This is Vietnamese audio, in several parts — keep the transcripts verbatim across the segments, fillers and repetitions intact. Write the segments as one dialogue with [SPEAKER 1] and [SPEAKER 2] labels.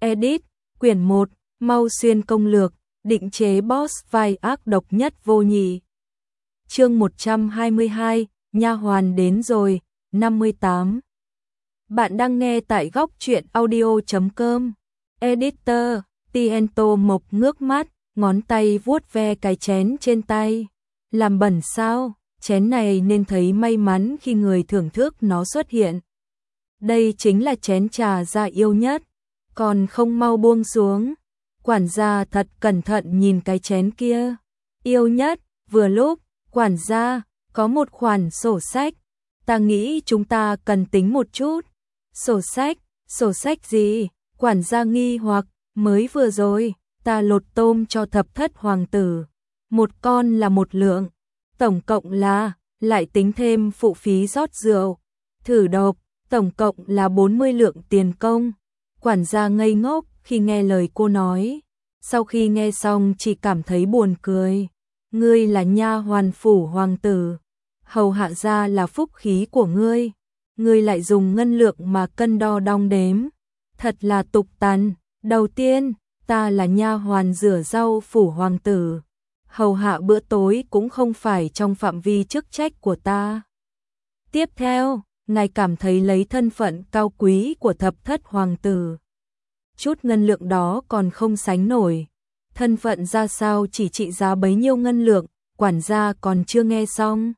[SPEAKER 1] Edit, quyển một, Mau Xuyên công lược, định chế boss vai ác độc nhất vô nhị. Chương một trăm hai mươi hai, nha hoàn đến rồi, năm mươi tám. Bạn đang nghe tại góc truyện audio chấm com. Editor, Tiento Mộc ngước mắt, ngón tay vuốt ve cái chén trên tay. Làm bẩn sao? Chén này nên thấy may mắn khi người thưởng thức nó xuất hiện. Đây chính là chén trà gia yêu nhất, còn không mau buông xuống. Quản gia thật cẩn thận nhìn cái chén kia. Yêu nhất, vừa lúc, quản gia, có một khoản sổ sách. Ta nghĩ chúng ta cần tính một chút. Sổ sách, sổ sách gì? Quản gia nghi hoặc, mới vừa rồi, ta lột tôm cho thập thất hoàng tử. Một con là một lượng, tổng cộng là, lại tính thêm phụ phí rót rượu, thử độc, tổng cộng là bốn mươi lượng tiền công. Quản gia ngây ngốc khi nghe lời cô nói. Sau khi nghe xong chỉ cảm thấy buồn cười. Ngươi là nha hoàn phủ hoàng tử, hầu hạ gia là phúc khí của ngươi. Ngươi lại dùng ngân lượng mà cân đo đong đếm. Thật là tục tằn. Đầu tiên, ta là nha hoàn rửa rau phủ hoàng tử. Hầu hạ bữa tối cũng không phải trong phạm vi chức trách của ta. Tiếp theo, ngài cảm thấy lấy thân phận cao quý của thập thất hoàng tử, chút ngân lượng đó còn không sánh nổi. Thân phận ra sao chỉ trị giá bấy nhiêu ngân lượng, quản gia còn chưa nghe xong.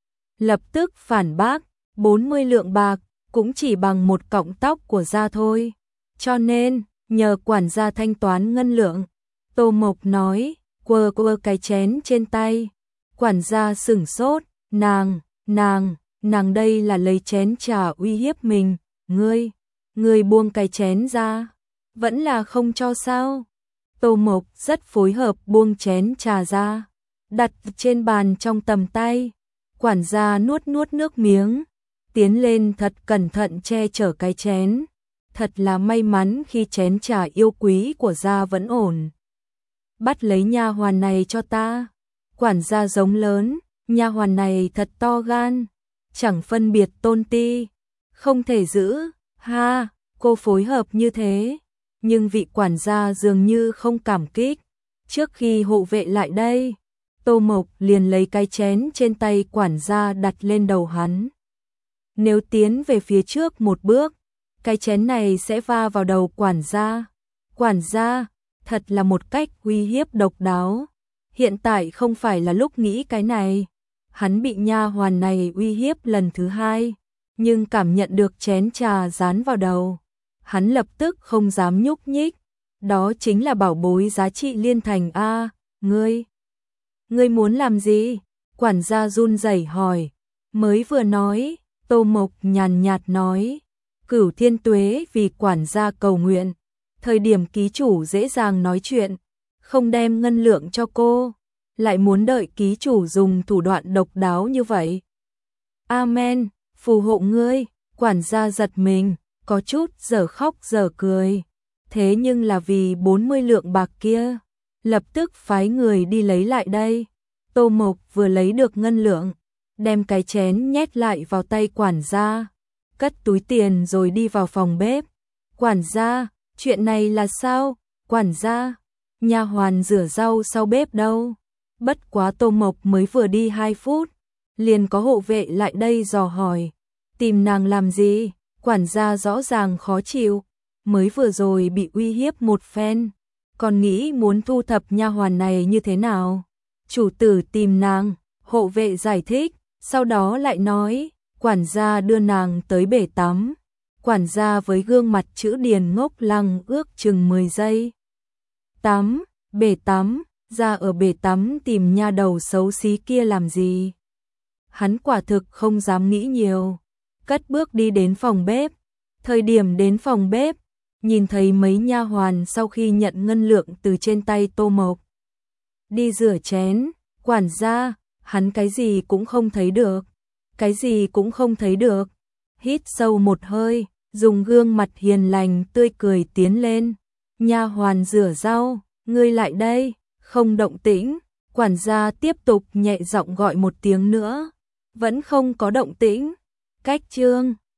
[SPEAKER 1] Lập tức phản bác, bốn mươi lượng bạc, cũng chỉ bằng một cọng tóc của gia thôi. Cho nên, nhờ quản gia thanh toán ngân lượng. Tô Mộc nói, quơ quơ cái chén trên tay. Quản gia sửng sốt, nàng, nàng, nàng đây là lấy chén trà uy hiếp mình. Ngươi, ngươi buông cái chén ra, vẫn là không cho sao? Tô Mộc rất phối hợp buông chén trà ra, đặt trên bàn trong tầm tay. Quản gia nuốt nuốt nước miếng, tiến lên thật cẩn thận che chở cái chén. Thật là may mắn khi chén trà yêu quý của gia vẫn ổn. Bắt lấy nha hoàn này cho ta. Quản gia giống lớn, nha hoàn này thật to gan, chẳng phân biệt tôn ti, không thể giữ. Ha, cô phối hợp như thế. Nhưng vị quản gia dường như không cảm kích. Trước khi hộ vệ lại đây, Tô Mộc liền lấy cái chén trên tay quản gia đặt lên đầu hắn. Nếu tiến về phía trước một bước, cái chén này sẽ va vào đầu quản gia. Quản gia, thật là một cách uy hiếp độc đáo. Hiện tại không phải là lúc nghĩ cái này. Hắn bị nha hoàn này uy hiếp lần thứ hai, nhưng cảm nhận được chén trà dán vào đầu, hắn lập tức không dám nhúc nhích. Đó chính là bảo bối giá trị liên thành a. Ngươi, ngươi muốn làm gì? Quản gia run rẩy hỏi. Mới vừa nói, Tô Mộc nhàn nhạt nói. Cửu thiên tuế vì quản gia cầu nguyện. Thời điểm ký chủ dễ dàng nói chuyện, không đem ngân lượng cho cô, lại muốn đợi ký chủ dùng thủ đoạn độc đáo như vậy. Amen, phù hộ ngươi. Quản gia giật mình, có chút giờ khóc giờ cười. Thế nhưng là vì bốn mươi lượng bạc kia, lập tức phái người đi lấy lại đây. Tô Mộc vừa lấy được ngân lượng, đem cái chén nhét lại vào tay quản gia, cất túi tiền rồi đi vào phòng bếp. Quản gia, chuyện này là sao? Quản gia, nha hoàn rửa rau sau bếp đâu? Bất quá Tô Mộc mới vừa đi hai phút, liền có hộ vệ lại đây dò hỏi. Tìm nàng làm gì? Quản gia rõ ràng khó chịu, mới vừa rồi bị uy hiếp một phen, còn nghĩ muốn thu thập nha hoàn này như thế nào? Chủ tử tìm nàng, hộ vệ giải thích, sau đó lại nói, quản gia đưa nàng tới bể tắm. Quản gia với gương mặt chữ điền ngốc lăng ước chừng mười giây. Tắm, bể tắm, ra ở bể tắm tìm nha đầu xấu xí kia làm gì? Hắn quả thực không dám nghĩ nhiều, cất bước đi đến phòng bếp. Thời điểm đến phòng bếp, nhìn thấy mấy nha hoàn sau khi nhận ngân lượng từ trên tay Tô Mộc đi rửa chén. Quản gia, hắn cái gì cũng không thấy được, cái gì cũng không thấy được. Hít sâu một hơi, dùng gương mặt hiền lành tươi cười tiến lên. Nha hoàn rửa rau, ngươi lại đây. Không động tĩnh. Quản gia tiếp tục nhẹ giọng gọi một tiếng nữa, vẫn không có động tĩnh. Cách chương